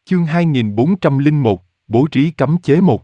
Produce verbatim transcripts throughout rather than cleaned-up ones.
Chương hai nghìn bốn trăm lẻ một, bố trí cấm chế một.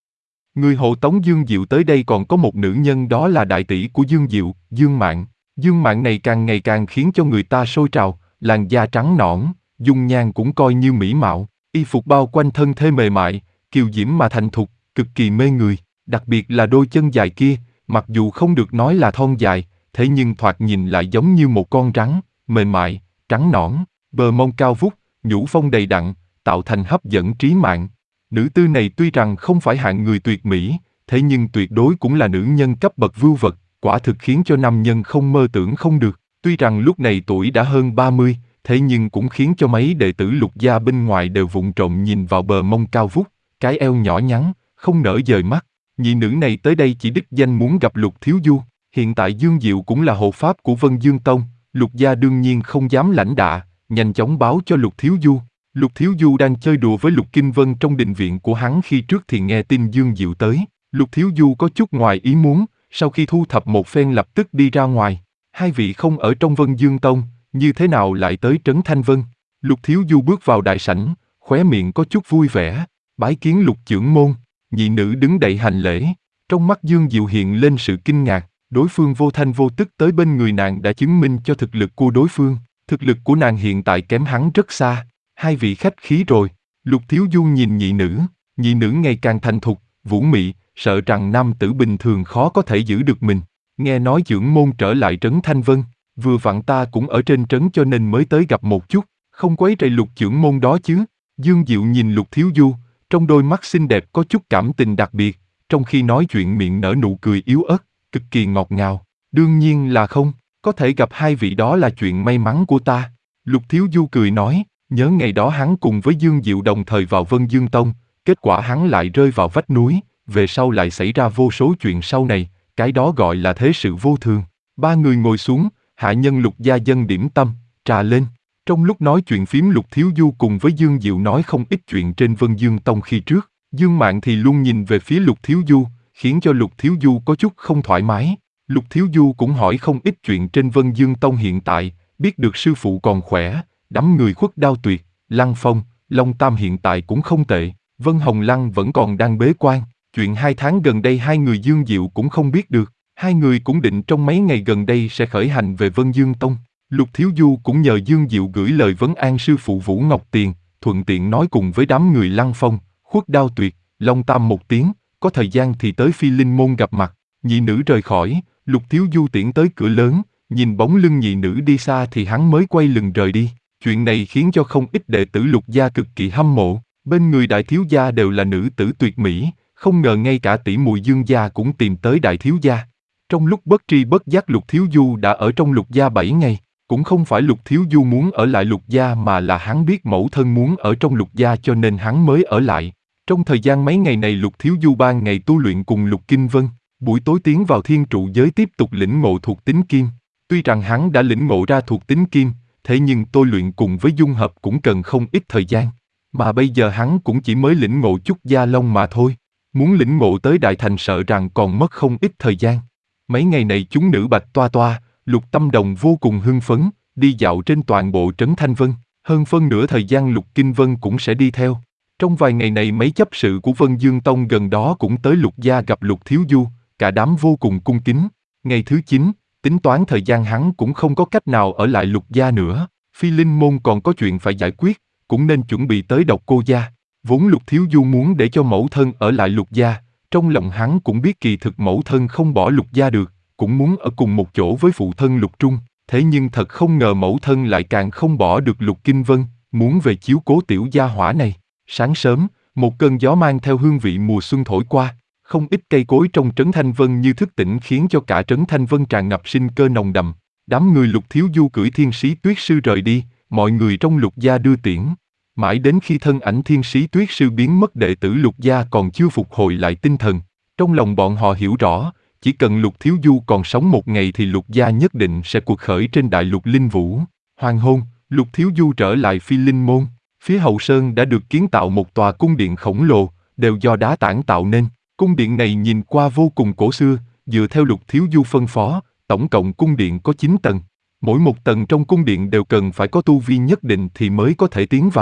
Người hộ tống Dương Diệu tới đây còn có một nữ nhân, đó là đại tỷ của Dương Diệu, Dương Mạn. Dương Mạn này càng ngày càng khiến cho người ta sôi trào, làn da trắng nõn, dung nhan cũng coi như mỹ mạo, y phục bao quanh thân thể mềm mại, kiều diễm mà thành thục, cực kỳ mê người, đặc biệt là đôi chân dài kia, mặc dù không được nói là thon dài, thế nhưng thoạt nhìn lại giống như một con rắn, mềm mại, trắng nõn, bờ mông cao vút, nhũ phong đầy đặn, tạo thành hấp dẫn trí mạng. Nữ tư này tuy rằng không phải hạng người tuyệt mỹ, thế nhưng tuyệt đối cũng là nữ nhân cấp bậc vưu vật, quả thực khiến cho nam nhân không mơ tưởng không được. Tuy rằng lúc này tuổi đã hơn ba mươi, thế nhưng cũng khiến cho mấy đệ tử Lục gia bên ngoài đều vụng trộm nhìn vào bờ mông cao vút, cái eo nhỏ nhắn, không nỡ dời mắt. Nhị nữ này tới đây chỉ đích danh muốn gặp Lục thiếu du. Hiện tại Dương Diệu cũng là hộ pháp của Vân Dương Tông, Lục gia đương nhiên không dám lãnh đạ, nhanh chóng báo cho Lục thiếu du. Lục thiếu du đang chơi đùa với Lục Kinh Vân trong đình viện của hắn khi trước thì nghe tin Dương Diệu tới. Lục thiếu du có chút ngoài ý muốn, sau khi thu thập một phen lập tức đi ra ngoài. Hai vị không ở trong Vân Dương Tông, như thế nào lại tới Trấn Thanh Vân? Lục thiếu du bước vào đại sảnh, khóe miệng có chút vui vẻ, bái kiến Lục trưởng môn. Nhị nữ đứng dậy hành lễ. Trong mắt Dương Diệu hiện lên sự kinh ngạc, đối phương vô thanh vô tức tới bên người nàng đã chứng minh cho thực lực của đối phương. Thực lực của nàng hiện tại kém hắn rất xa. Hai vị khách khí rồi. Lục thiếu du nhìn nhị nữ, nhị nữ ngày càng thành thục, vũ mị, sợ rằng nam tử bình thường khó có thể giữ được mình. Nghe nói trưởng môn trở lại Trấn Thanh Vân, vừa vặn ta cũng ở trên trấn cho nên mới tới gặp một chút, không quấy rầy Lục trưởng môn đó chứ. Dương Diệu nhìn Lục thiếu du, trong đôi mắt xinh đẹp có chút cảm tình đặc biệt, trong khi nói chuyện miệng nở nụ cười yếu ớt, cực kỳ ngọt ngào. Đương nhiên là không, có thể gặp hai vị đó là chuyện may mắn của ta. Lục thiếu du cười nói, nhớ ngày đó hắn cùng với Dương Diệu đồng thời vào Vân Dương Tông, kết quả hắn lại rơi vào vách núi, về sau lại xảy ra vô số chuyện sau này, cái đó gọi là thế sự vô thường. Ba người ngồi xuống, hạ nhân Lục gia dâng điểm tâm, trà lên. Trong lúc nói chuyện phím Lục thiếu du cùng với Dương Diệu nói không ít chuyện trên Vân Dương Tông khi trước. Dương Mạn thì luôn nhìn về phía Lục thiếu du, khiến cho Lục thiếu du có chút không thoải mái. Lục thiếu du cũng hỏi không ít chuyện trên Vân Dương Tông hiện tại, biết được sư phụ còn khỏe, đám người Khuất Đao Tuyệt, Lăng Phong, Long Tam hiện tại cũng không tệ, Vân Hồng Lăng vẫn còn đang bế quan. Chuyện hai tháng gần đây hai người Dương Diệu cũng không biết được, hai người cũng định trong mấy ngày gần đây sẽ khởi hành về Vân Dương Tông. Lục thiếu du cũng nhờ Dương Diệu gửi lời vấn an sư phụ Vũ Ngọc Tiền, thuận tiện nói cùng với đám người Lăng Phong, Khuất Đao Tuyệt, Long Tam một tiếng, có thời gian thì tới Phi Linh Môn gặp mặt. Nhị nữ rời khỏi, Lục thiếu du tiễn tới cửa lớn, nhìn bóng lưng nhị nữ đi xa thì hắn mới quay lưng rời đi. Chuyện này khiến cho không ít đệ tử Lục gia cực kỳ hâm mộ, bên người đại thiếu gia đều là nữ tử tuyệt mỹ, không ngờ ngay cả tỷ muội Dương gia cũng tìm tới đại thiếu gia. Trong lúc bất tri bất giác Lục thiếu du đã ở trong Lục gia bảy ngày, cũng không phải Lục thiếu du muốn ở lại Lục gia mà là hắn biết mẫu thân muốn ở trong Lục gia cho nên hắn mới ở lại. Trong thời gian mấy ngày này Lục thiếu du ban ngày tu luyện cùng Lục Kinh Vân, buổi tối tiến vào thiên trụ giới tiếp tục lĩnh ngộ thuộc tính kim. Tuy rằng hắn đã lĩnh ngộ ra thuộc tính kim, thế nhưng tôi luyện cùng với dung hợp cũng cần không ít thời gian. Mà bây giờ hắn cũng chỉ mới lĩnh ngộ chút gia long mà thôi. Muốn lĩnh ngộ tới đại thành sợ rằng còn mất không ít thời gian. Mấy ngày này chúng nữ Bạch Toa Toa, Lục Tâm Đồng vô cùng hưng phấn, đi dạo trên toàn bộ Trấn Thanh Vân. Hơn phân nửa thời gian Lục Kinh Vân cũng sẽ đi theo. Trong vài ngày này mấy chấp sự của Vân Dương Tông gần đó cũng tới Lục gia gặp Lục thiếu du, cả đám vô cùng cung kính. Ngày thứ chín, tính toán thời gian hắn cũng không có cách nào ở lại Lục gia nữa. Phi Linh Môn còn có chuyện phải giải quyết, cũng nên chuẩn bị tới Độc Cô gia. Vốn Lục thiếu du muốn để cho mẫu thân ở lại Lục gia, trong lòng hắn cũng biết kỳ thực mẫu thân không bỏ Lục gia được, cũng muốn ở cùng một chỗ với phụ thân Lục Trung. Thế nhưng thật không ngờ mẫu thân lại càng không bỏ được Lục Kinh Vân, muốn về chiếu cố tiểu gia hỏa này. Sáng sớm, một cơn gió mang theo hương vị mùa xuân thổi qua, không ít cây cối trong Trấn Thanh Vân như thức tỉnh khiến cho cả Trấn Thanh Vân tràn ngập sinh cơ nồng đậm. Đám người Lục thiếu du cưỡi thiên sĩ tuyết sư rời đi, mọi người trong Lục gia đưa tiễn. Mãi đến khi thân ảnh thiên sĩ tuyết sư biến mất đệ tử Lục gia còn chưa phục hồi lại tinh thần. Trong lòng bọn họ hiểu rõ, chỉ cần Lục thiếu du còn sống một ngày thì Lục gia nhất định sẽ cuộc khởi trên đại lục linh vũ. Hoàng hôn, Lục thiếu du trở lại Phi Linh Môn. Phía hậu sơn đã được kiến tạo một tòa cung điện khổng lồ, đều do đá tảng tạo nên. Cung điện này nhìn qua vô cùng cổ xưa, dựa theo Lục thiếu du phân phó, tổng cộng cung điện có chín tầng. Mỗi một tầng trong cung điện đều cần phải có tu vi nhất định thì mới có thể tiến vào.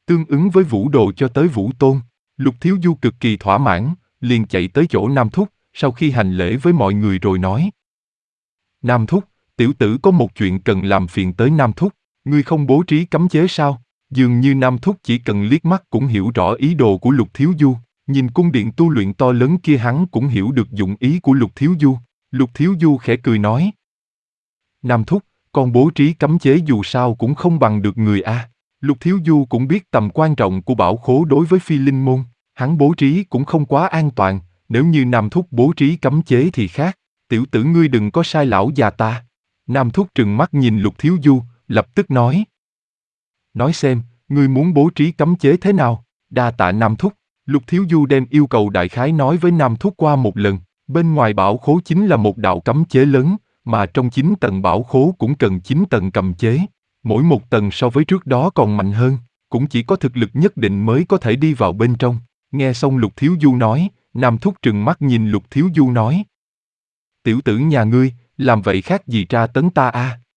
tương ứng với vũ đồ cho tới vũ tôn. Lục Thiếu Du cực kỳ thỏa mãn, liền chạy tới chỗ Nam Thúc, sau khi hành lễ với mọi người rồi nói. Nam Thúc, tiểu tử có một chuyện cần làm phiền tới Nam Thúc, ngươi không bố trí cấm chế sao? Dường như Nam Thúc chỉ cần liếc mắt cũng hiểu rõ ý đồ của Lục Thiếu Du, nhìn cung điện tu luyện to lớn kia hắn cũng hiểu được dụng ý của Lục Thiếu Du. Lục Thiếu Du khẽ cười nói. Nam Thúc, con bố trí cấm chế dù sao cũng không bằng được người a. Lục Thiếu Du cũng biết tầm quan trọng của bảo khố đối với phi linh môn, hắn bố trí cũng không quá an toàn, nếu như Nam Thúc bố trí cấm chế thì khác. Tiểu tử ngươi đừng có sai lão già ta. Nam Thúc trừng mắt nhìn Lục Thiếu Du, lập tức nói. Nói xem, ngươi muốn bố trí cấm chế thế nào? Đa tạ Nam Thúc. Lục Thiếu Du đem yêu cầu đại khái nói với Nam Thúc qua một lần. Bên ngoài bảo khố chính là một đạo cấm chế lớn, mà trong chín tầng bảo khố cũng cần chín tầng cầm chế. Mỗi một tầng so với trước đó còn mạnh hơn, cũng chỉ có thực lực nhất định mới có thể đi vào bên trong. Nghe xong Lục Thiếu Du nói, Nam Thúc trừng mắt nhìn Lục Thiếu Du nói. Tiểu tử nhà ngươi, làm vậy khác gì tra tấn ta a?